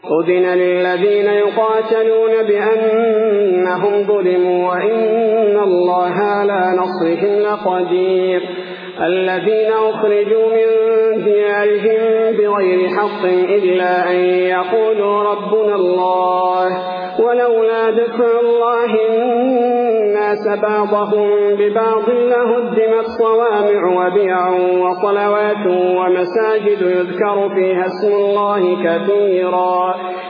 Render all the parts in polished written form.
أذن للذين يقاتلون بأنهم ظلموا وإن الله على نصرهم لقدير الذين أخرجوا من ديارهم بغير حق إلا أن يقولوا ربنا الله ولولا دفع الله الناس بعضهم ببعض لهدمت صوامع وبيع وصلوات ومساجد يذكر فيها اسم الله كثيرا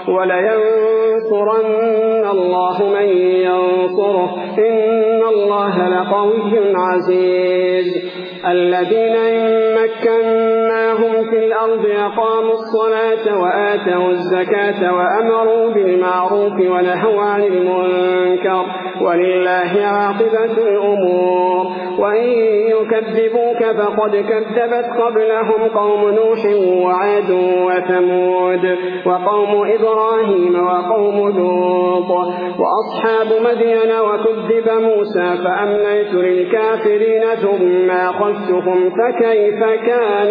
ولينصرن الله من ينصره إن الله لقوي عزيز الذين إن مكناهم في الأرض أقاموا الصلاة وآتوا الزكاة وأمروا بالمعروف ونهوا عن المنكر ولله عاقبة الأمور وإن يكذبوك فقد كذبت قبلهم قوم نوح وعاد وثمود وقوم إبراهيم وقوم لوط وأصحاب مدين وكذب موسى فأمليت للكافرين ثم أخذتهم فكيف كان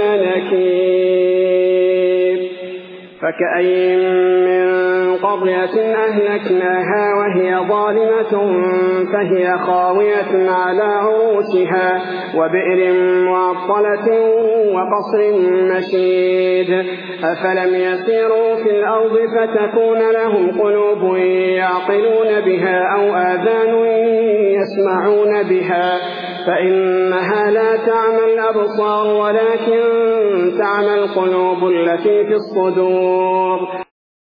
نكير فكأين من قرية أهلكناها وهي ظالمة فهي خاوية على عروشها وبئر معطلة وقصر مشيد أفلم يسيروا في الأرض فتكون لهم قلوب يعقلون بها أو آذان يسمعون بها فإنها لا تعمى الأبصار ولكن تعمى القلوب التي في الصدور